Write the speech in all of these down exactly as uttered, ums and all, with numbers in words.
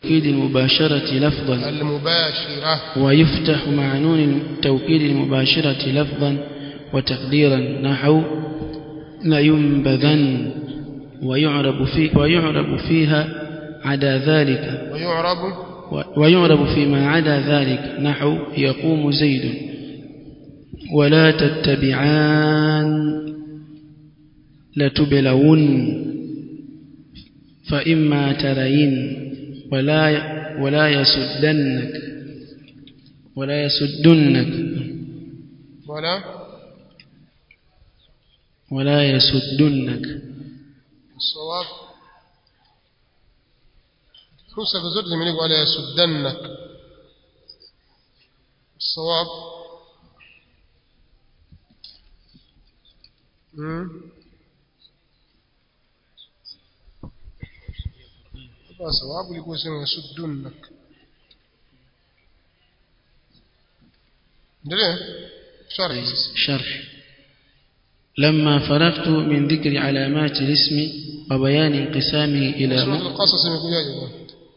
التوكيد المباشرة لفظا المباشرة ويفتح مع نون التوكيد المباشرة لفظا وتقديرا نحو لينبذن ويعرب في ويعرب فيها عدا ذلك ويعرب ويعرب فيما عدا ذلك نحو يقوم زيد ولا تتبعان لتبلون فإما ترين ولا ولا يسدنك ولا يسدنك ولا ولا يسدنك الصواب نسخ zote zimeandikwa wala yasuddannak الصواب هذا صواب يقول اسمه يسدنك ده شرح شرح لما فرغت من ذكر علامات الاسم وبيان انقسامه إلى سورة القصص يقول يا جماعة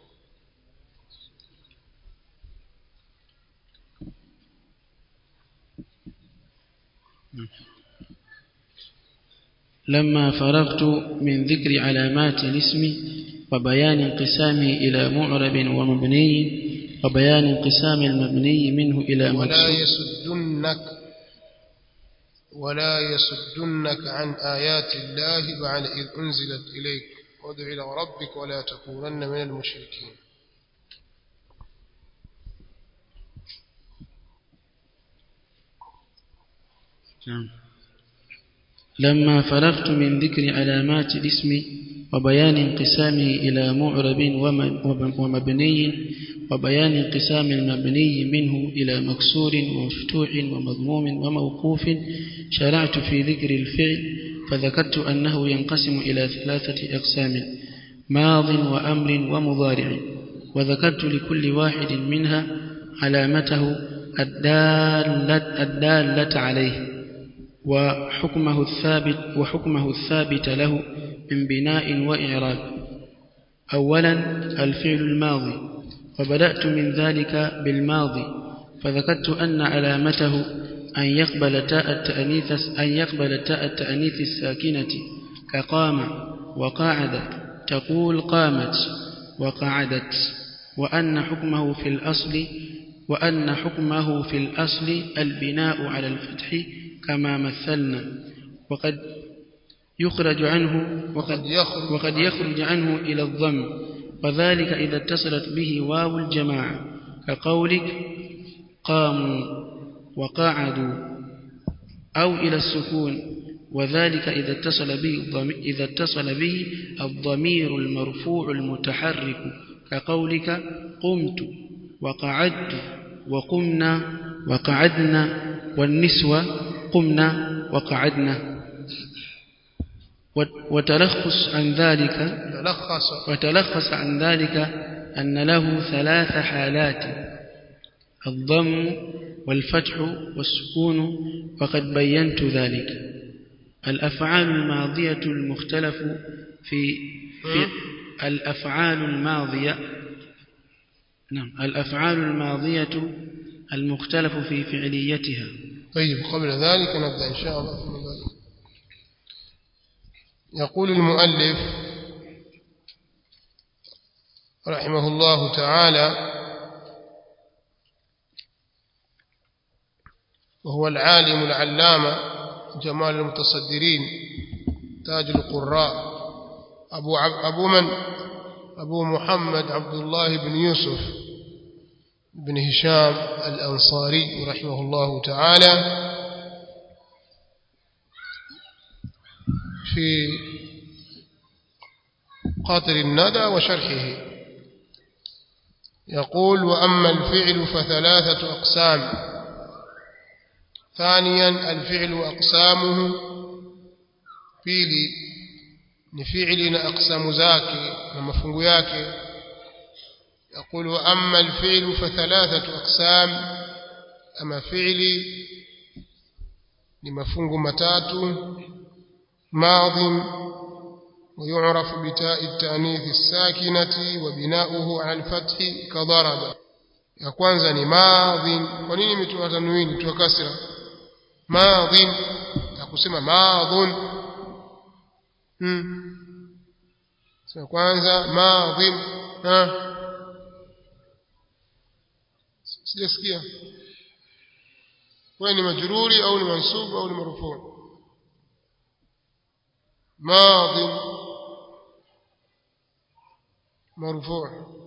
لما فرغت من ذكر علامات الاسم وبيان انقسامه إلى معرب ومبني وبيان انقسام المبني منه إلى مكسور ولا يسدنك ولا يسدنك عن آيات الله بعد إذ أنزلت إليك وادع إلى ربك ولا تكونن من المشركين. لما فرغت من ذكر علامات الاسم وبيان انقسامه إلى معرب ومبني وبيان انقسام المبني منه إلى مكسور ومفتوح ومضموم وموقوف شرعت في ذكر الفعل فذكرت أنه ينقسم إلى ثلاثة أقسام ماض وأمر ومضارع وذكرت لكل واحد منها علامته الدالة, الدالة عليه وحكمه الثابت وحكمه الثابت له من بناء وإعراب. أولا الفعل الماضي وبدأت من ذلك بالماضي فذكرت أن علامته أن يقبل تاء التأنيث أن يقبل تاء التأنيث الساكنة كقام وقعد تقول قامت وقعدت وأن حكمه في الأصل وأن حكمه في الأصل البناء على الفتح كما مثلنا وقد يخرج عنه وقد يخرج, وقد يخرج عنه إلى الضم وذلك إذا اتصلت به واو الجماعة كقولك قاموا وقعدوا أو إلى السكون وذلك إذا اتصل به إذا اتصل به الضمير المرفوع المتحرك كقولك قمت وقعدت وقمنا وقعدنا والنسوة قمنا وقعدنا. وتلخص عن ذلك وتلخص عن ذلك أن له ثلاث حالات الضم والفتح والسكون وقد بينت ذلك. الأفعال الماضية المختلف في, في الأفعال الماضية نعم الأفعال الماضية المختلف في فعليتها. طيب قبل ذلك نبدأ إن شاء الله. يقول المؤلف رحمه الله تعالى وهو العالم العلامة جمال المتصدرين تاج القراء أبو, أبو من أبو محمد عبد الله بن يوسف بن هشام الأنصاري رحمه الله تعالى في قاطر الندى وشرحه يقول وأما الفعل فثلاثة أقسام. ثانيا الفعل أقسامه pili ni fi'li na aqsamu zake na mafungu yake. يقول وأما الفعل فثلاثة أقسام أما فعلي لمفungu matatu ماض ويعرف بتاء التأنيث الساكنة وبناؤه على الفتح كضرب. ya kwanza ni madhin. Kwa nini imetoa tanwini tu kasra? Madhin na kusema madhun. hmm sasa kwanza madhin. ha sijasikia wewe ni majruri au ni mansub au ni marfu? madhin marfu.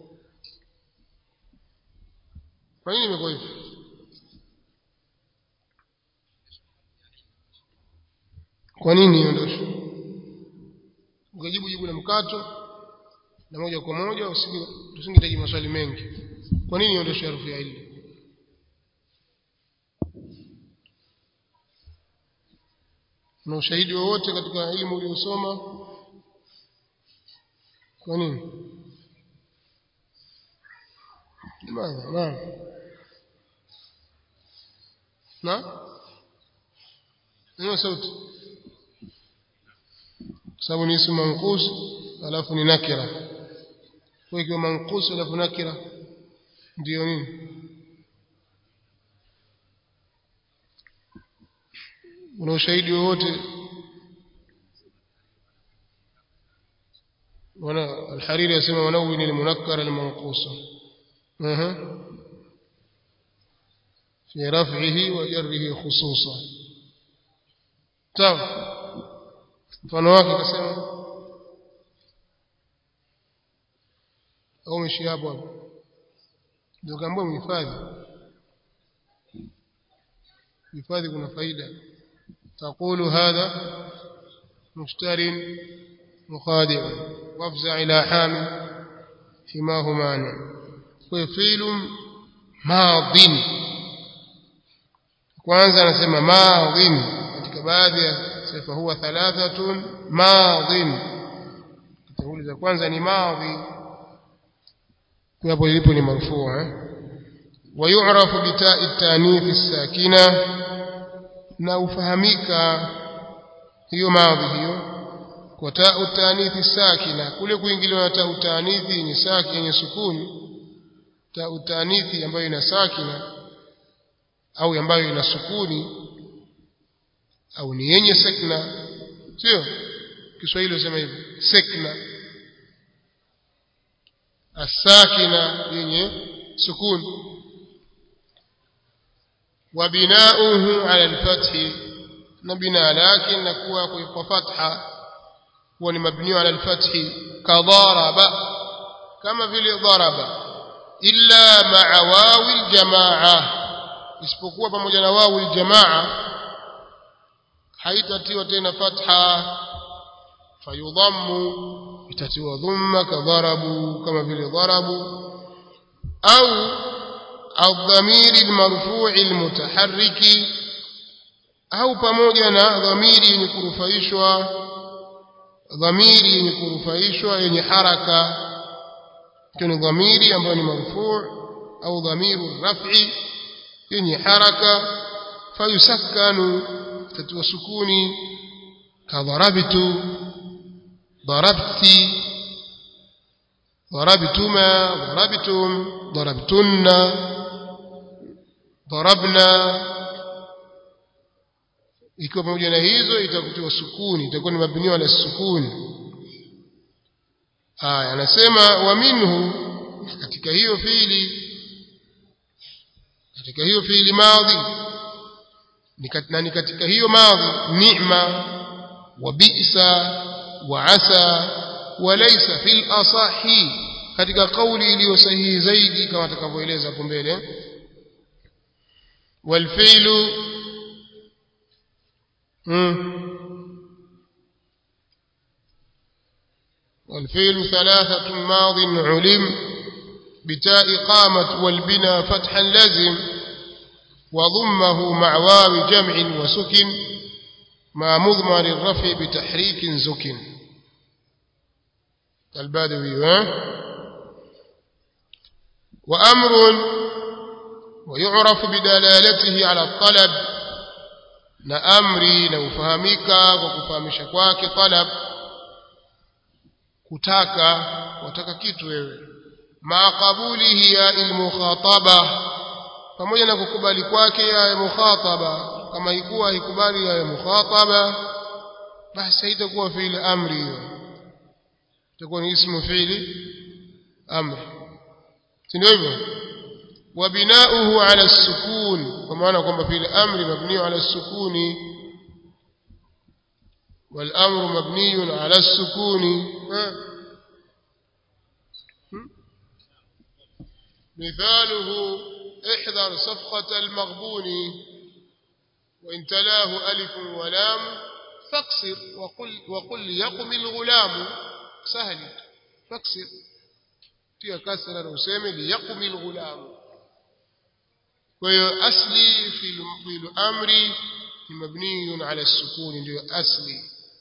kwa nini imekuwa hivyo? kwa nini iondoshe? Ungejibu jibu la mkato na moja kwa moja, usingehitaji maswali mengi. kwa nini iondoshe harufu ya illa? na ushahidi wowote katika elimu uliyosoma? kwa nini? Limadha? Naam. Na? Ndio sauti. Sababu ni ismu manqus alafu ni nakira. Kwa hiyo manqus alafu nakira ndio nini? Una ushahidi wowote? wana al-Hariri yasema wanawin al-munakkar al-manqusa اها في رفعه وجره خصوصا. sawa. mfano wake kasema au mshi hapo hapo ndio kaambia mhifadhi. hifadhi kuna faida. تقول هذا مشتر مخادع وافزع إلى حامل حماه مانع. وفعل ماض. kwanza anasema madhin katika baadhi ya sifa huwa thalathatun madhin. kauli za kwanza ni madhi, hapo ilipo ni marfu. eh ويعرف بتاء التانيث الساكنه. na ufahamika hiyo madhi hiyo kwa taa utanithi sakina. kule kuingiliwa na taa utanithi ni sakina yenye sukuni. taa utanithi ambayo ina sakina au ambayo ina sukuni au ni yenye sakna, sio Kiswahili usema hivyo sakna. asakina yenye sukuni. وبناؤه على الفتح. نبنا لكن نكون بفتحه هو مبني على الفتح كضرب كما في ضرب إلا مع واو الجماعة. isipokuwa pamoja na wawu aljamaa haitatiwa tena fatha, fayudhammu itatiwa dhamma kadharabu kama vile dharabu, au الضمير المرفوع المتحرك au pamoja na dhamiri yenye kurufaishwa. dhamiri yenye kurufaishwa yenye haraka ni dhamiri ambayo ni marfu' au dhamiru raf'i yenye haraka. fayusakkanu tatwa sukuni kadharabtu darabti darabtuma darabtum darabtunna darabna. ikiwa pamoja na hizo itakutiwa sukuni, itakuwa ni mabni ala sukuni. haya anasema wa minhu, katika hiyo fiili katika hiyo fiili madhi ni katika hiyo madhi ni'ma wa bi'sa wa asa wa laysa fil asahi, katika kauli iliyo sahihi zaidi kama atakavyoeleza hapo mbele. والفعل والفعل ثلاثة ماض علم بتاء قامت والبنا فتحا لازم وضمه مع واو جمع وسكن مع مضمر الرفع بتحريك زكن. البادوي. وأمر ويعرف بدلالته على الطلب. na amri na ufahamika kwa kufahamisha kwake talab. kutaka wataka kitu wewe ma qabulihi ya almukhataba pamoja na kukubali kwake ya mukhataba kama ikuwa haikubali ya mukhataba basi haitakuwa fi'il amri hiyo itakuwa ni ismu fi'il amri ndio hivyo wa binauhu ala as-sukun kwa maana kwamba fi'il amri mabni ala as-sukuni wal amru mabni ala as-sukuni مثاله احذر صفقة المغبون وإن تلاه ألف ولام فاكسر وقل, وقل يقم الغلام سهل فاكسر تيا كسر وسمي ليقم الغلام وأصلي في الأمر مبني على السكون أصلي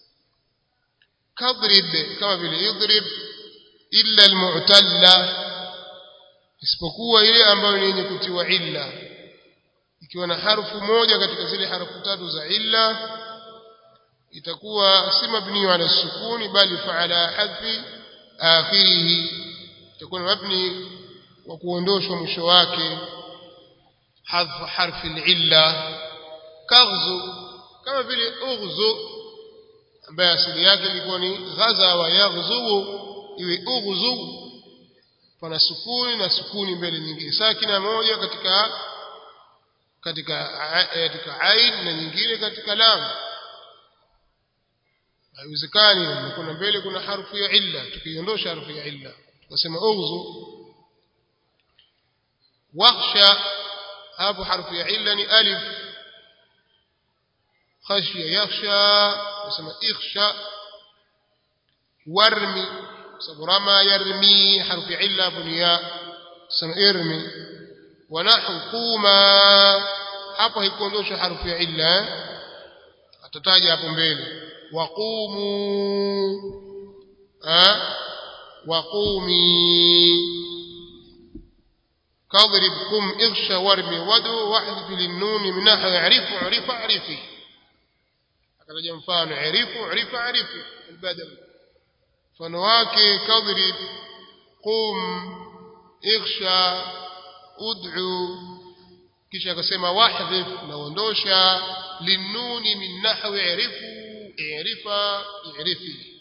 كضرب كما باليضرب إلا المعتلة isipokuwa ile ambayo ni yenye kutiwa illa ikiwa na harfu moja katika zile harfu tatu za illa itakuwa si mabni ala sukuni bali fa'ala hadfi akhirih itakuwa mabni wa kuondoshwa mwisho wake hadfu harfi al-illa kaghzu kama vile ughzu ambaye asili yake ilikuwa ni ghaza wa yaghzu iwe ughzu pana sukuni na sukuni mbele nyingine sakina moja katika katika katika ain na nyingine katika lam haiwezekani kuna mbele kuna harfu ya illa tukiondosha harfu ya illa tukasema ughzu wakhsha hapo harfu ya illa ni alif khashya yakhsha tunasema ikhsha warmi رمى يرمي حرف عله بنياء سم ارمي ونحو قوما hapo haikuondosha harfu ya illa atataja hapo mbele waqumu ah waqumi kadrib kum ighsha warmi wadu wahdhif lin-nun min nahwa ya'rifu 'arifa 'arifi akataja mfano 'arifu 'arifa 'arifi al-badal mfano wake kadrib qum ighsha ud'u kisha akasema wahdhif naondosha linuni min nahwi i'rifu i'rifa i'rifi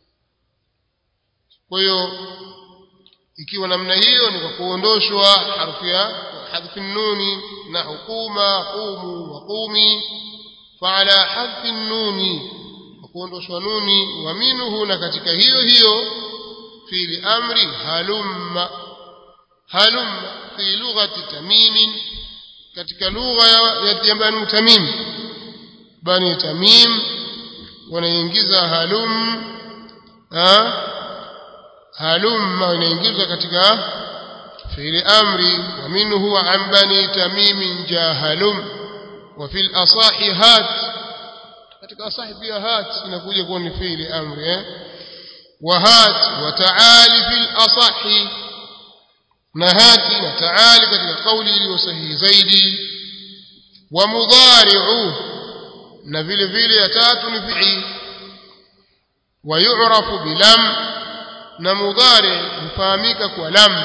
kwa hiyo ikiwa namna hiyo ni kwa kuondoshwa harfu ya hadfi nuni na hukuma qumu wa qumi fa'ala hadfi nuni kuondoshwa nuni wa minhu na katika hiyo hiyo fi'li amri halumma halumma fi lughati tamim katika lugha ya bani tamim bani tamim wanaingiza halum ha halumma wanaingiza katika fi'li amri wa minhu wa an bani tamim jahalum wa fil asahi hat katika asahi pia hat inakuja kuwa ni fi'li amri eh wa hat wa ta'ali fil asahi na hati na ta'ali katika kauli iliyo sahihi zaidi wa mudhari'u na vile vile ya tatu ni fi'li wa yu'rafu bilam na mudhari hufahamika kwa lam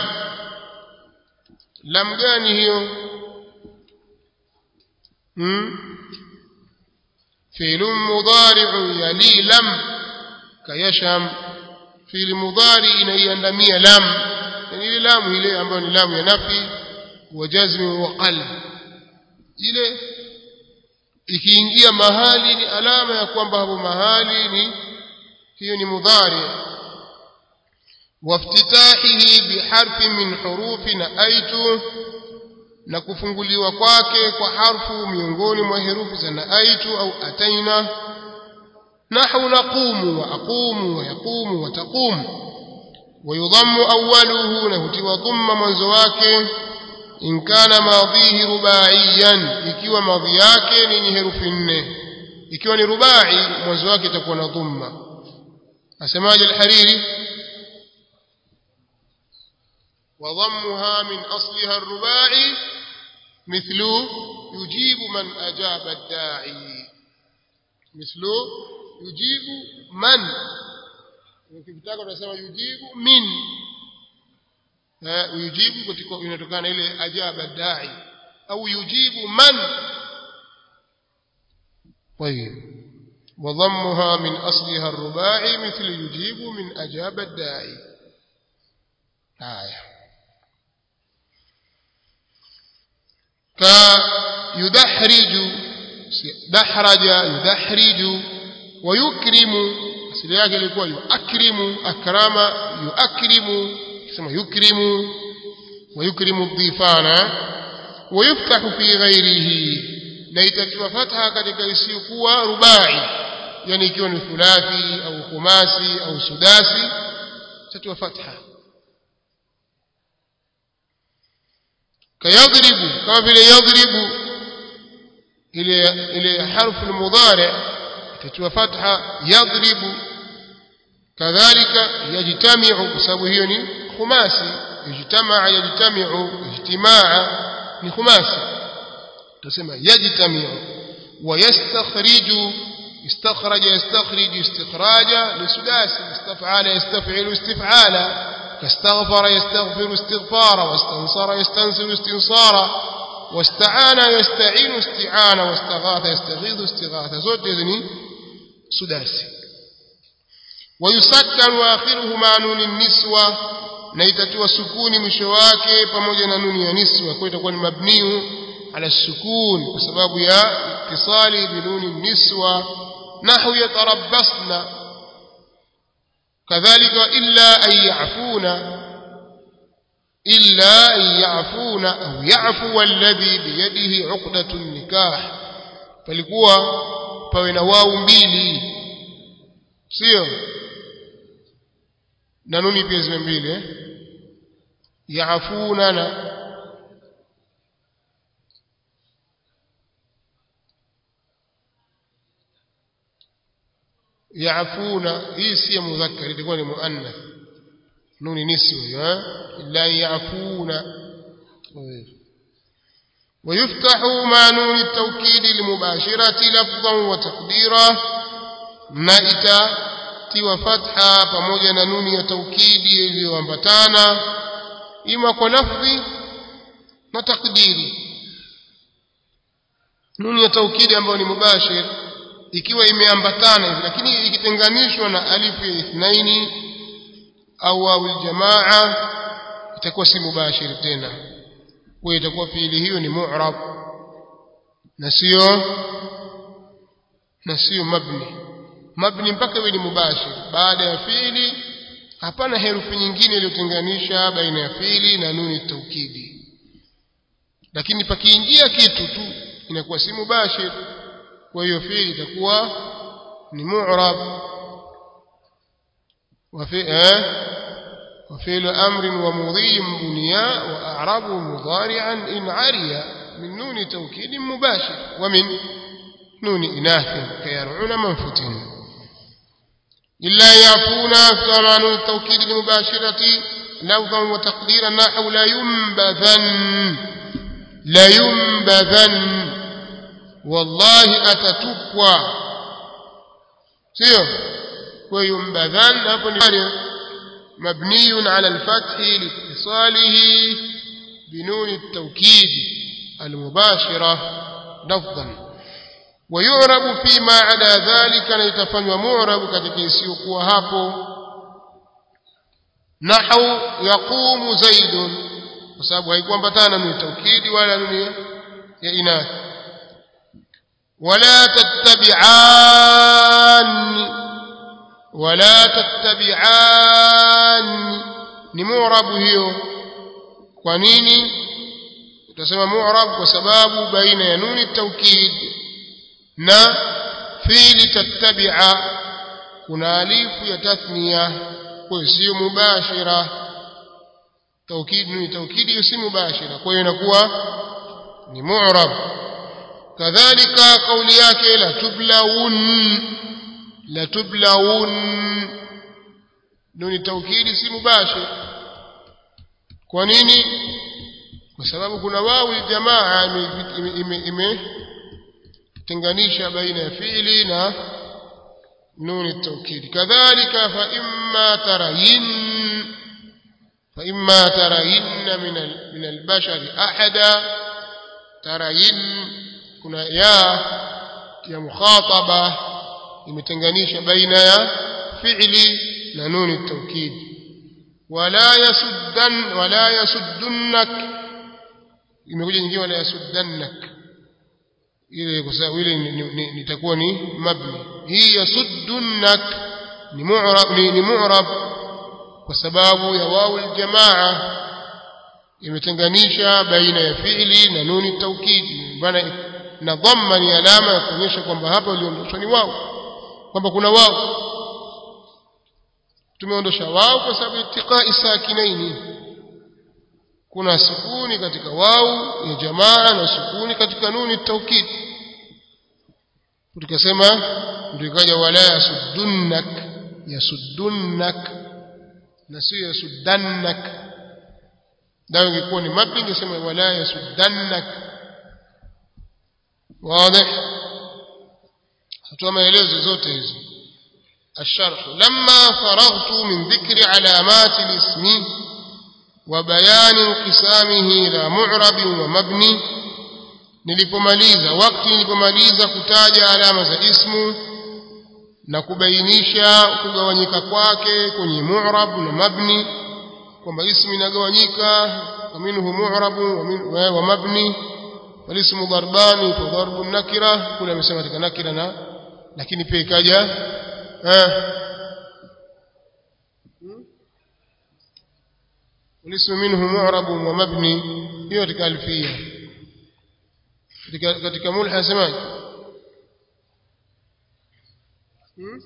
lam gani hiyo hmm فعل مضارع يلي لم كيشم فعل مضارع inaandamia lam yani lam ile ambayo ni lam ya nafi wa jazm wa qalb ile ikiingia mahali ni alama ya kwamba hapo mahali ni hiyo ni mudhari waftitahihi biharfi min hurufi na aitu na kufunguliwa kwake kwa harfu miongoni mwa herufi za naaitu au ataina nahwu naqumu wa aqumu wa yaqumu wa taqumu wa yudhammu awwaluhu na hutiwa dhamma mwanzo wake in kana madhihi rubaiyan ikiwa madhi yake ni herufi nne ikiwa ni rubai mwanzo wake itakuwa na dhamma asemaje al-Hariri wa dhammuha min asliha ar-rubai مثل يجيب من أجاب الداعي مثل يجيب من ukitaka unasema yujibu min eh yujibu katika inatokana ile ajaba dai au yujibu man. طيب وضمها من أصلها الرباعي مثل يجيب من أجاب الداعي. آية كيدحرج دحرج يدحرج ويكرم asili yake ilikuwa yuakrimu akrama yuakrimu kama yukrimu ويكرم الضيفان ويفتح في غيره na itatiwa fatha katika isiyokuwa rubai yani ikiwa ni thulathi au khumasi au sudasi itatiwa fatha. kayadribu kama vile yadribu ile ile harfu al-mudari' itatiwa fatha yadribu. kadhalika yajtami'u kwa sababu hiyo ni khumasi yajtamaa yajtami'u ijtimaa ni khumasi تسمى يجتمع ويستخرج استخرج يستخرج استخراجا لسداس استفعال يستفعل استفعالا كاستغفر يستغفر استغفارا واستنصر يستنصر استنصارا واستعان يستعين استعانا واستغاث يستغيث استغاثا زوج يزني سداسي. ويسكن آخره مع نون النسوة نيتتوا سكون مشواكي pamoja na nuni ya niswa kwa itakuwa ni mabniu على السكون بسبب يا اتصال بنون النسوة نحو يتربصن. كذلك إلا أن يعفون إلا أن يعفون أو يعفو الذي بيده عقدة النكاح فلقوا فوينواو mbili sio na nuni pia zime mbili eh yaafuna na يعفون هي سي مذكر يكون مؤنث نون نسوه الا يعفون. ويفتح مع نون التوكيد المباشرة لفظا وتقديرا نائتا تي فتحا pamoja na nuni ya taukidi iliyoambatana ima kwa lafzi na takdiri. nuni ya taukidi ambayo ni mubashir ikiwa imeambatana hivi lakini ikitenganishwa na alifu ya ithnaini au wawu jamaa itakuwa si mubashir tena kwa itakuwa fiili hiyo ni mu'rab na sio na sio mabni. mabni mpaka iwe ni mubashir baada ya fiili hapana herufi nyingine iliyotenganisha baina ya fiili na nuni taukidi lakini pakiingia kitu tu inakuwa si mubashir kwa hiyo fiili itakuwa ni mu'rab. وفي وفعل امر ومضي بنيا واعرب مضارعا ان عريا من نون توكيد مباشر ومن نون اناث كيرعون منفتن. الا يعفون فما نون التوكيد المباشره لفظا وتقديرا نحو لا ينبذن لا ينبذن والله atatupwa sio kwa yumbadhan hapo ni mabni ala al-fath liittisalihi binun at-tawkid al-mubashira lafdhan ويعرب فيما عدا ذلك ليتفanywa mu'rab katika isiyokuwa hapo nahau yaqumu zaidun kwa sababu haikuambatana na tawkid wala nuni ya inath. ولا تتبعان ولا تتبعان ni mu'rab hiyo. kwa nini utasema mu'rab? kwa sababu baina ya nuni taukid na fi'li tattabi'a kuna alifu ya tathniya kwa sio mubashira. taukid ni taukidi si mubashira kwa hiyo inakuwa ni mu'rab. kadhalika kauli yake la tublaun la tublaun nuni taukidi si mubashir. kwa nini? kwa sababu kuna wawu jamaa imetenganisha baina ya fi'li na نون التوكيد كذلك فإما ترين فإما ترين من من البشر أحدا ترين كنا يا يا مخاطبة imetenganisha baina ya fi'li na nuni at-tawkid wala yasuddan wala yasuddunak imekuja nyingine wala yasuddannak ile kwa sababu ile nitakuwa ni mabni hii yasuddunak ni mu'rab ni mu'rab kwa sababu ya wawu al-jamaa imetenganisha baina ya fi'li na nuni at-tawkid bana na dhamma ni alama ya kuonyesha kwamba hapa uliondoshwa ni wao kwamba kuna wao tumeondosha wao kwa sababu itiqai sakinaini kuna sukuni katika wao ya jamaa na sukuni katika nuni taukid tukasema ndio ikaja wala yasuddunak yasuddunak na si yasuddannak dawa ingekuwa ni mabni ingesema wala yasuddannak wazi hatoa maelezo zote hizo الشرح لما فرغت من ذكر علامات الاسم وبيان انقسامه الى معرب ومبني nilipomaliza wakati nilipomaliza kutaja alama za ismu na kubainisha kugawanyika kwake kwenye mu'rab na mabni kwamba ismu inagawanyika minhu mu'rab wa mabni walismu darbani fa darbu nakira kula amesema katika nakira na lakini pia ikaja eh walismu minhu mu'rab wa mabni hiyo katika alfia katika katika mulha semaji hmm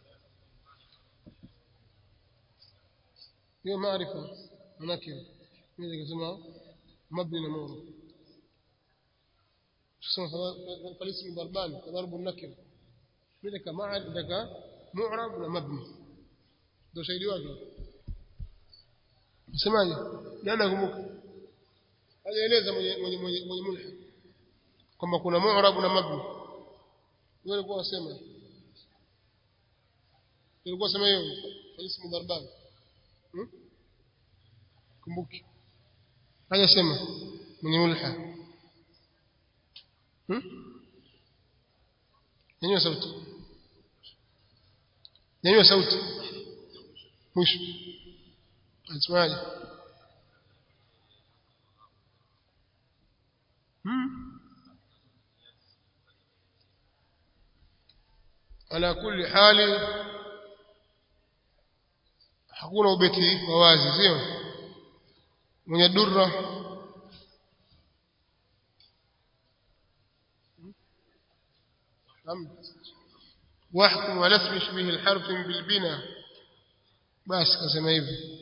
hiyo maarifa nakira mimi nikasema mabni na mu'rab tuseme فالاسم ضربان ضرب النكره ملك مع عندك معرب ولا مبني ndio shahidi wake semaje nani kumbuka alieleza mwenye mwenye mwenye mulha kwamba kuna mu'rab na mabni wewe ulikuwa unasema ulikuwa unasema hiyo ismu darban hmm? kumbuki haja sema mwenye mulha hmm? nyanyua sauti nyanyua sauti mwisho asmaje hmm ala kulli hali hakuna ubeti wa wazi sio mwenye durra واحكم ولا اسم يشبه الحرف بالبناء بس كما hivi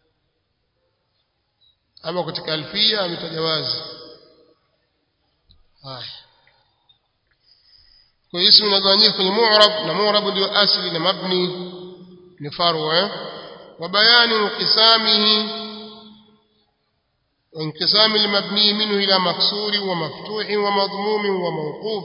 ama katika alfia ametajawazi haya kwa ismu inagawanyika kwenye mu'rab na mu'rab ndio asili na mabni ni faru eh wa bayani inqisamihi وانقسام المبني منه إلى مكسور ومفتوح ومضموم وموقوف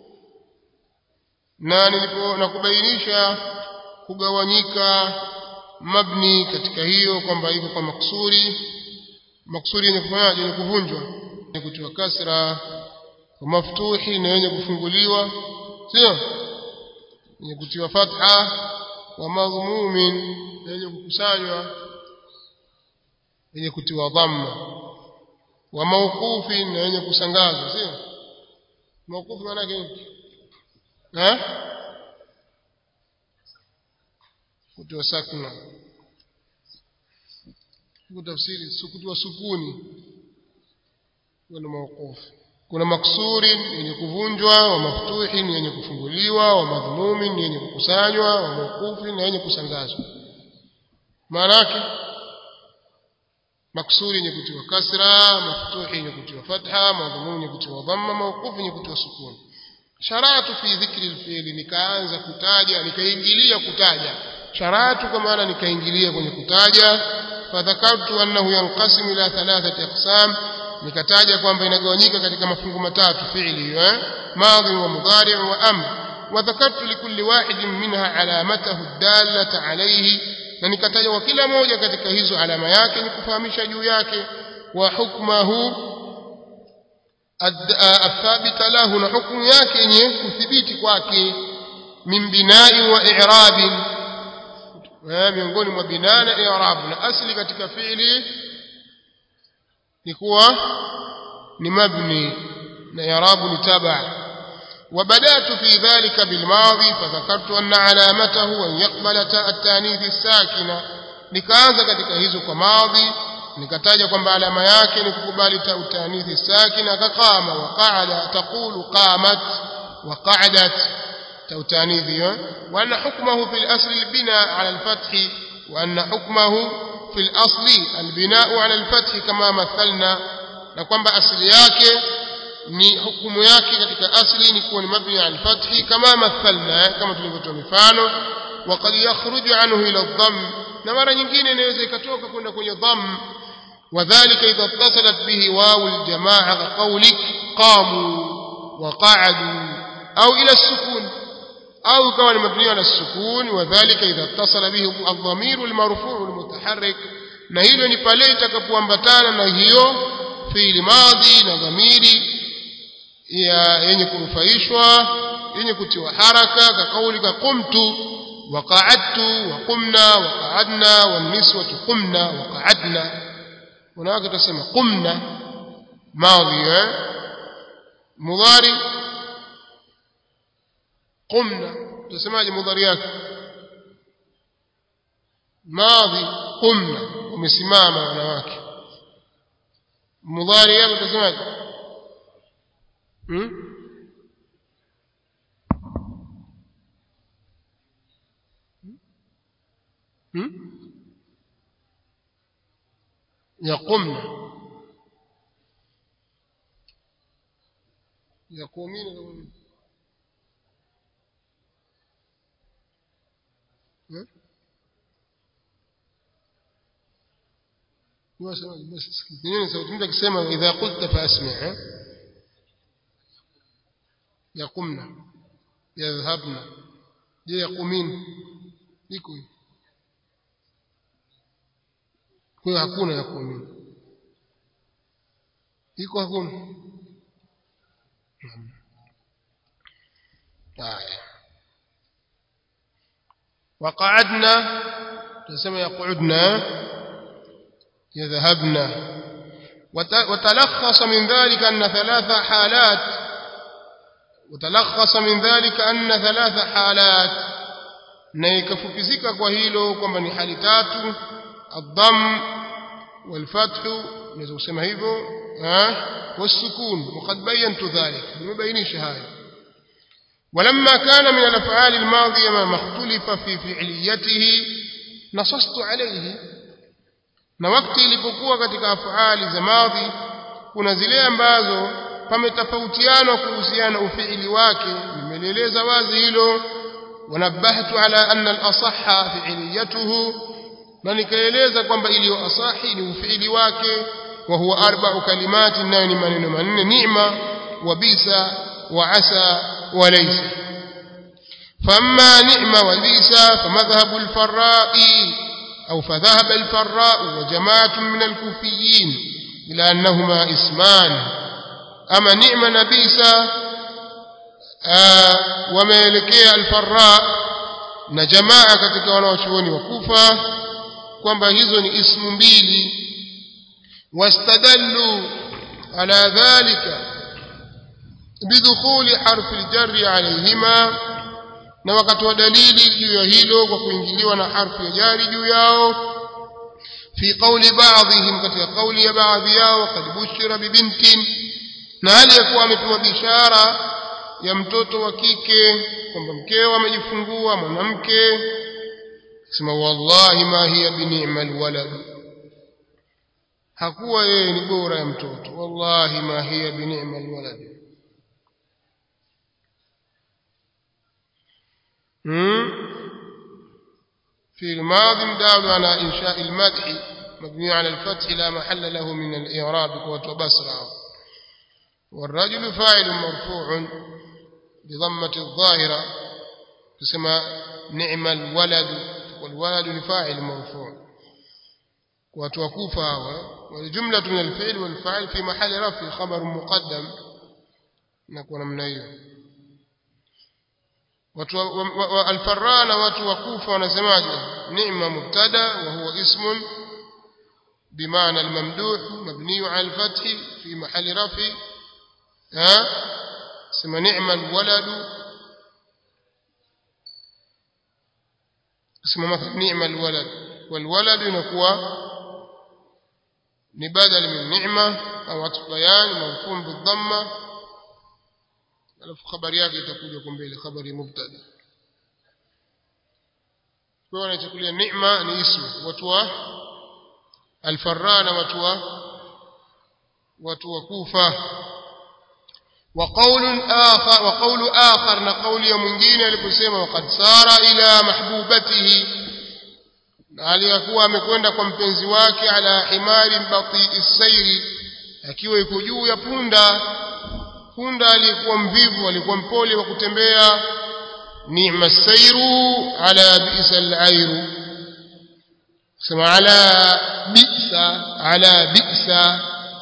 na nilipo na kubainisha kugawanyika mabni katika hiyo kwamba iko kwa maksuri maksuri ni kufanyaje ni kuvunjwa ni kutiwa kasra kwa maftuhi na yenye kufunguliwa sio yenye kutiwa fatha wa madhmumin yenye kukusanywa yenye kutiwa dhamma wa mawqufi na yenye kusangazwa sio mawqufi maana yake eh kutiwa sakna kutafsiri kutiwa sukuni wala mawquf kuna maksuri yenye kuvunjwa wa maftuhi yenye kufunguliwa wa madhmumi yenye kukusanywa wa mawqufi na yenye kusangazwa maana yake maksuri yenye kutiwa kasra maftuhi yenye kutiwa fatha madhmumi yenye kutiwa dhamma mawqufi yenye kutiwa sukuni sharatu fi dhikri al-fi'li nikaanza kutaja nikaingilia kutaja sharatu kwa maana nikaingilia kwenye kutaja fadhakartu annahu yanqasimu ila thalathati aqsam nikataja kwamba inagawanyika katika mafungu matatu fi'li eh madhi wa mudhari' wa amr وذكرت لكل واحد منها علامته الدالة عليه na nikataja kwa kila moja katika hizo alama yake ni kufahamisha juu yake wa hukmuhu athabita lahu na hukumu yake yenye kuthibiti kwake min binai wa i'rab miongoni mwa binaa na i'rab na asli katika fi'li ni kuwa ni mabni na i'rab ni taba وبدأت في ذلك بالماضي فذكرت أن علامته أن يقبل تاء التانيث الساكنة nikaanza katika hizo kwa madhi nikataja kwamba alama yake ni kukubali ta utanithi sakina kaqama wa qa'ada taqulu qamat wa qa'adat ta utanithi wa anna hukmuhu fil asli al bina' ala al fath wa anna hukmuhu fil asli al bina' ala al fath kama mathalna na kwamba asili yake ni hukumu yake katika asli ni kuwa ni mabni al fath kama mathalna kama tulivyotoa mifano wa qad yakhruju anhu ila ad-dhamm na mara nyingine inaweza ikatoka kwenda kwenye dhamm wadhālika idha ittasalat bihi wawu al-jamā'a ka qawlik qamu wa qa'adu au ila as-sukun au kama ni mabni ala as-sukun wadhālika idha ittasala bihi ad-dhamiru al-marfu' al-mutaharrik na hilo ni pale itakapoambatana na hiyo fi'il madhi na dhamiri ya yenye kurufaishwa yenye kutiwa haraka ka qawlika qumtu وقعدت وقمنا وقعدنا والنسوة قمنا وقعدنا هناك تسمى قمنا ماضي مضارع قمنا تسمى مضارعات ماضي قمنا ومسماما wanawake مضارع تسمى يقومن يقومين بس كثيرين سويت لك سمع إذا قلت فأسمع يقومن يذهبن يقومين يكوي kwa hakuna ya kuamini iko hakuna haya وقعدنا تسمى يقعدنا يذهبنا وتلخص من ذلك أن ثلاث حالات وتلخص من ذلك أن ثلاث حالات نيكففزika kwa hilo kwamba ni hali tatu الضم والفتح نزو سما hivyo والسكون وقد بينت ذلك مبينش هذا ولما كان من الافعال الماضيه ما اختلف في فعليته نصصت عليه na wakati ilipokuwa katika afali za madhi kuna zile ambazo pametofautiana kuhusiana ufiili wake nimeeleza wazi hilo wanabahtu ala anna al-asahha fi'liyatuhu na nikaeleza kwamba iliyo asahi ni ufiili wake wa huwa arba'u kalimati nayo ni maneno manne ni'ma wa bisa wa asa wa laysa famma ni'ma wa bisa famadhhabu al-farra'i au fadhahaba al-farra'u wa jama'atun min al-kufiyyin ila annahuma isman ama ni'ma na bisa wameelekea al-farra' na jamaa katika wanaochuoni wa Kufa kwamba hizo ni ismu mbili wastadallu ala dhalika bidukhuli harfi aljarri alayhima na wakatoa dalili juu ya hilo kwa kuingiliwa na harfi ya jari juu yao fi qawli ba'dihim katika qawli ya baadhi yao qad bushira bibintin na hali yakuwa amepewa bishara ya mtoto wa kike kwamba mkeo amejifungua mwanamke sema wallahi ma hiya bi ni'mal walad hakuwa yeye ni bora ya mtoto wallahi ma hiya bi ni'mal walad hmm في الماضي مدال على إنشاء المدح مبني على الفتح لا محل له من الإعراب وتبصر والرجل فاعل مرفوع بضمة الظاهرة تسمى نعم الولد والولد لفاعل مرفوع وتوقفها والجملة من الفعل والفاعل في محل رفع خبر مقدم نكون من أيه والفران وتوقف ونسماجه نعم مبتدا وهو اسم بمعنى الممدوح مبني على الفتح في محل رفع ها اسم نعم الولد اسم مثلا نعم الولد والولد نكوى نبدل من نعمة أو عطف بيان مرفوع بالضمة alafu habari yake itakuja kwa mbele habari mubtada kwa wanachukulia neema ni ismu watu wa al-farrana watu wa watu wa kufa wa qaulun akhar wa qawlu akhar na qawli ya mwingine aliposema waqad sara ila mahbubatihi aliyakuwa amekwenda kwa mpenzi wake ala himari bati as-sayri akiwa yuko juu ya punda punda alikuwa mvivu alikuwa mpole wa kutembea ni'ma sayru ala bi'sa al-ayru sema ala bi'sa ala bi'sa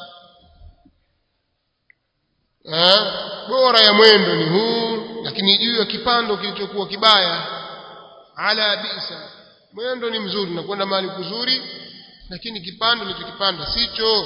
eh bora ya mwendo ni huu lakini juu ya kipando kilichokuwa kibaya ala bi'sa mwendo ni mzuri na kwenda mahali kuzuri lakini kipando kilichokipanda sicho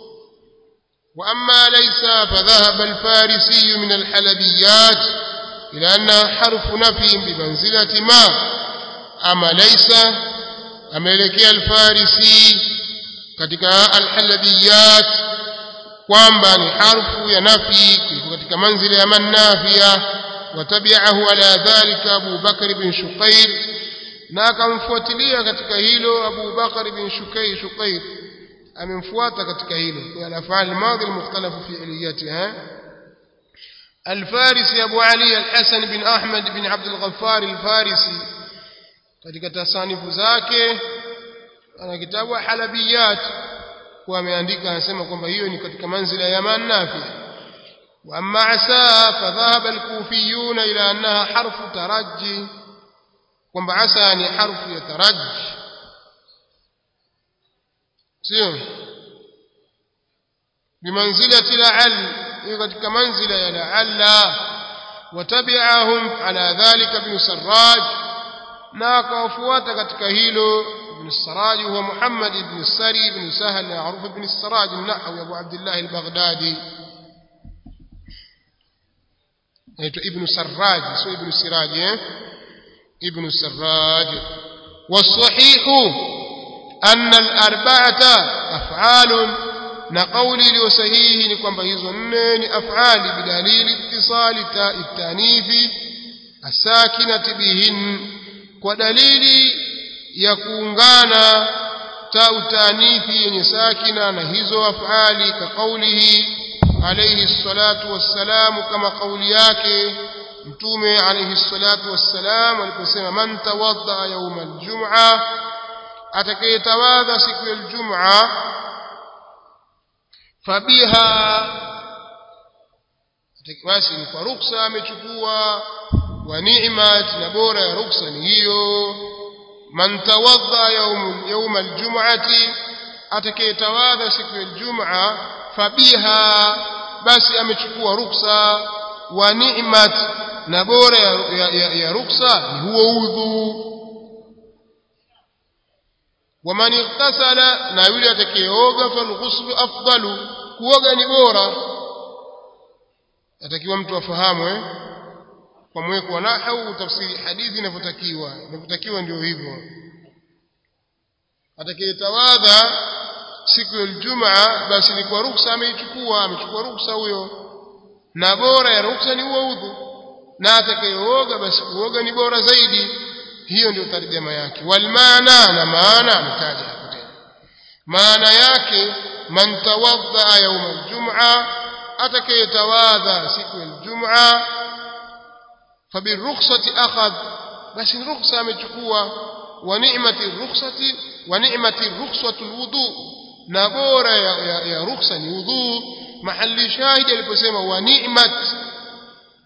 وأما ليس فذهب الفارسي من الحلبيات إلى أنها حرف نفي بمنزلة ما أما ليس أملكي الفارسي katika alhalabiyat kwamba ni harfu ya nafi katika manzila ya manafia watabi'ahu ala dhalika Abu Bakr ibn Shuqayr na akamfuatilia katika hilo Abu Bakr ibn Shuqayr Shuqayr amemfuata katika hilo kwa al-af'al al-madhi al-mukhtalafu fi iliyatiha al-Farisi Abu Ali al-Hasan bin Ahmad bin Abd al-Ghaffar al-Farisi katika tasanifu zake ana kitabu halabiyat kwa ameandika anasema kwamba hiyo ni katika manzila ya manafi wa amma asa fadhahaba al-kufiyun ila annaha harfu taraji kwamba asa ni harfu ya taraji sio bimanzilati la'al hiyo katika manzila ya la'alla watabi'ahum ala dhalika ibn Sarraj na akawafuata katika hilo ibn Sarraj huwa Muhammad ibn Sari ibn Sahal maarufu ibn Sarraj an-Nahwi Abu Abdullah al-Baghdadi aitwa ibn Sarraj sio ibn Siraj eh ibn Sarraj والصحيح أن الأربعة أفعال نقولي لوسهيه لكم بهذن أفعال بدليل اتصال تاء التانيث الساكنة بهن ودليل يكونغانا تاء التانيث يساكنا نهزو أفعال كقوله عليه الصلاة والسلام كما قولياك متومي عليه الصلاة والسلام ولكسما من توضأ يوم الجمعة atakayetawadha siku ya Ijumaa fabiha basi ni kwa ruksa amechukua wa ni'mat na bora ya ruksa ni hiyo man tawadha yawm yawm aljum'ati atakayetawadha siku ya Ijumaa fabiha basi amechukua ruksa wa ni'mat na bora ya, ya, ya, ya ruksa ni huo udhu ومن اغتسل na yule atakayeoga falghusl afdalu kuoga ni bora atakiwa mtu afahamu eh kwa mweko wa nahwu tafsiri hadithi inavyotakiwa inavyotakiwa ndio hivyo atakayetawadha siku ya Ijumaa basi ni kwa ruksa ameichukua amechukua ruksa huyo na bora ya ruksa ni huo udhu na atakayeoga basi kuoga ni bora zaidi hiyo ndio tarjama yake wal maana na maana ametaja hapo tena maana yake man tawadda yawm aljum'a atakayetawadha siku ya aljum'a fabirukhsati akhadh basi rukhsa amechukua wa ni'mati rukhsati wa ni'mati rukhsatu alwudu na bora ya, ya, ya rukhsa ni wudu mahali shahidi aliposema wa ni'mat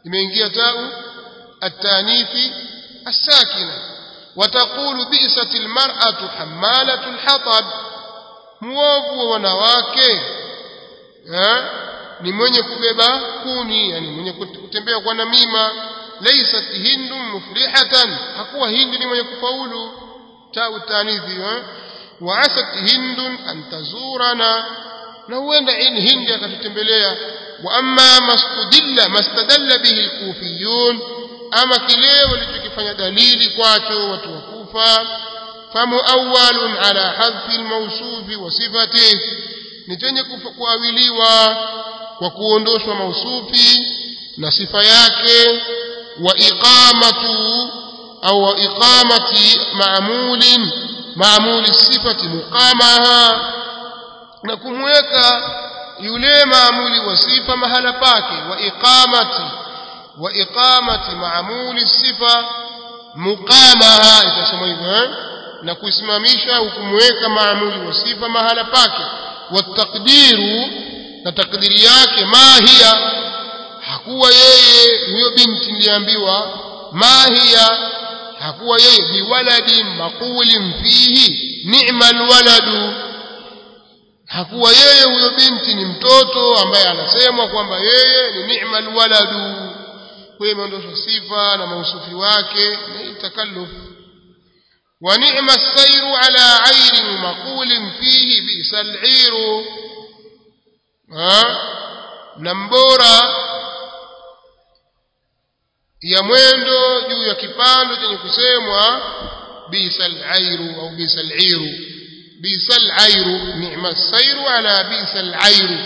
imeingia tau at-tanithi as-sakina wataqulu bi'satil mar'atu hammalatul hatab muovu wa wanawake eh ni mwenye kubeba kuni yani mwenye kutembea kwa namima laysat hindu muflihatan hakuwa hindi ni mwenye kufaulu tau tanithi eh wa asat hindun an tazurana na huenda in hindi akatutembelea wa amma mastudilla mastadalla bihi al-kufiyun ama kile walichokifanya dalili kwacho watu wa Kufa famu awwalun ala hadfi al-mawsuf wa sifatihi ni chenye kuawiliwa kwa kuondoshwa mausufi na sifa yake wa iqamatu au iqamati ma'mulin ma'muli sifati muqamaha na kumweka yule maamuli wa sifa mahala pake wa iqamati wa iqamati ma'muli sifa muqamaha itasema hivyo na kusimamisha hukumweka maamuli wa sifa mahala pake wa taqdiru na takdiri yake mahia hakuwa yeye huyo binti niliambiwa mahia hakuwa yeye biwaladi maqulin fihi ni'mal waladu hakuwa yeye huyo binti ni mtoto ambaye anasemwa kwamba yeye ni ni'mal waladu kwa hiyo imeondoshwa sifa na mausufi wake ni takalluf wa ni'ma as-sayru ala 'ayrin maqulin fihi bi'sal 'iru na mbora ya mwendo juu ya kipando chenye kusemwa bi'sal 'ayru au bi'sal 'iru bi'sal 'ayru ni'ma as-sayru ala bi'sal 'ayru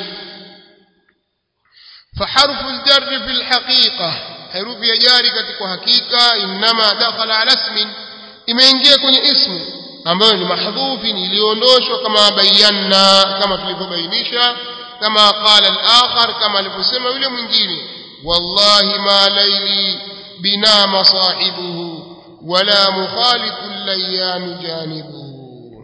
فحرف الجر في الحقيقة حروف جاري katika hakika inma dakhala ala ismin imeingia kwenye ismu ambayo ni mahdhufi iliondoshwa kama bayanna kama tulivyobainisha kama qala al-akhar kama alivyosema yule mwingine wallahi ma layli bina masahibuhu wala mukhalitu al-layam janibuhu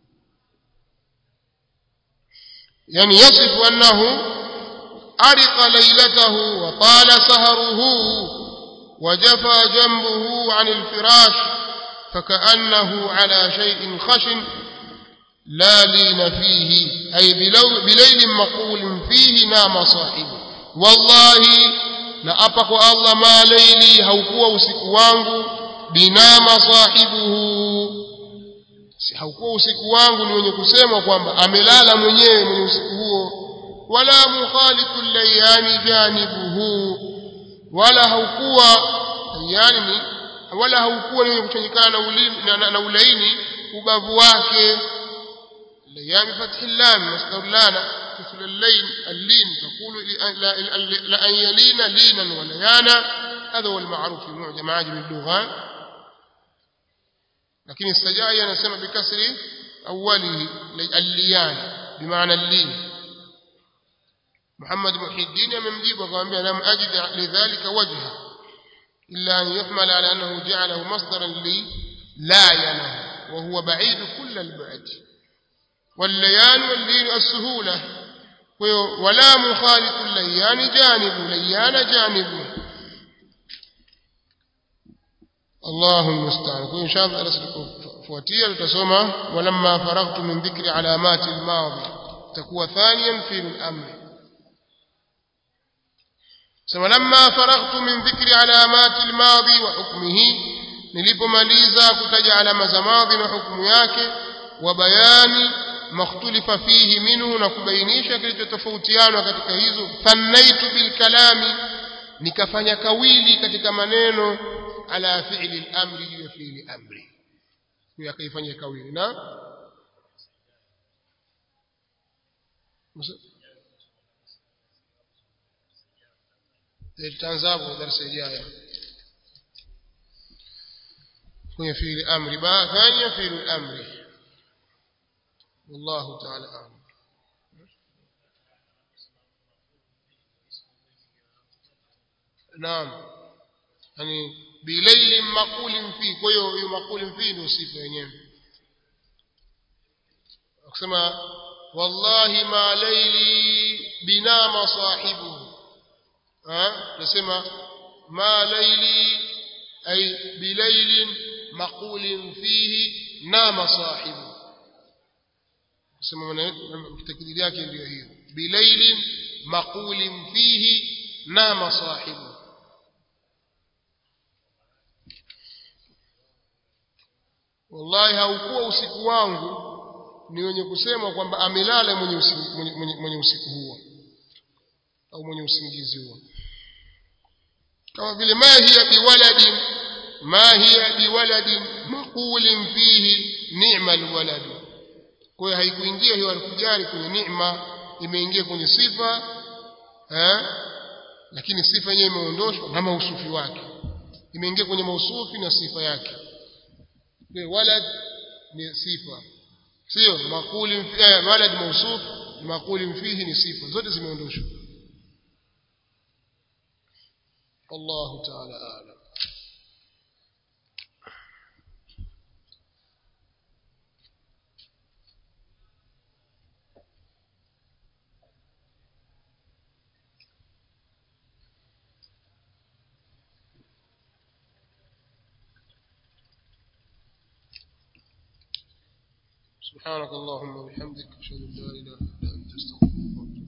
yani yasifu annahu أرق ليلته وطال سهره وجفى جنبه عن الفراش فكأنه على شيء خشن لا لين فيه أي بليل مقول فيه نام صاحبه والله نأبق الله ما ليلي هوكوا وسكوانه بنام صاحبه haukuwa usiku wangu ni wenye kusema kwamba amelala mwenyewe mwenye usiku huo wala mukhalitu layani janibuhu wala haukuwa yani wala haukuwa ni kuchanganyikana na ulimi na ulaini ubavu wake layani fathi lam masdar مثل اللين اللين تقول لا أن يلين لينا وليانا هذا هو المعروف في معجم عاجم اللغة لكن السجايا نسمى بكسر أوله الليان بمعنى اللين محمد محي الدين يمجيب وقال لم أجد لذلك وجها إلا أن يحمل على أنه جعله مصدرا لي لا ينه وهو بعيد كل البعد والليان واللين السهولة ولا مخالط الليان جانب ليان جانب الله المستعان وإن شاء الله أرسلكم فواتية لتسمى ولما فرغت من ذكر علامات الماضي تكون ثانيا في الأمر ولما فرغت من ذكر علامات الماضي وحكمه nilipomaliza kutaja alama za madhi na hukumu yake wa bayani makhtalifa fihi minhu na kubainisha kilichotofautiana katika hizo fannaitu bil kalami nikafanya kawili katika maneno ala fi'li al-amri juu ya fi'li amri huyo akaifanya kawili na tutaanzapo darasa ijayo kwenye fi'li amri ba thania fi'li al-amri والله تعالى أعلم نعم يعني بليل مقول فيه كيو مقول فيه ndio sifa yenyewe akisema wallahi ma layli binama sahibuhu ha nasema ma laili ay bilailin maqulin fihi nama sahibu kusema maana kitakdiri yake ndio hiyo bilailin maqulin fihi nama sahibu wallahi haukuwa usiku wangu ni wenye kusema kwamba amelala mwenye usiku, mwenye, mwenye, mwenye usiku huo au mwenye usingizi huo kama vile ma hiya biwaladin ma hiya biwaladin maqulin fihi ni'ma alwalad kwa hiyo haikuingia hiyo alfujari kwenye neema imeingia kwenye sifa eh lakini sifa yenyewe imeondoshwa na mausufi wake imeingia kwenye mausufi na sifa yake kwa walad ni sifa sio maqulin fihi walad mausuf maqulin fihi ni sifa zote zimeondoshwa الله تعالى أعلم سبحانك اللهم وبحمدك أشهد أن لا إله إلا أنت أستغفرك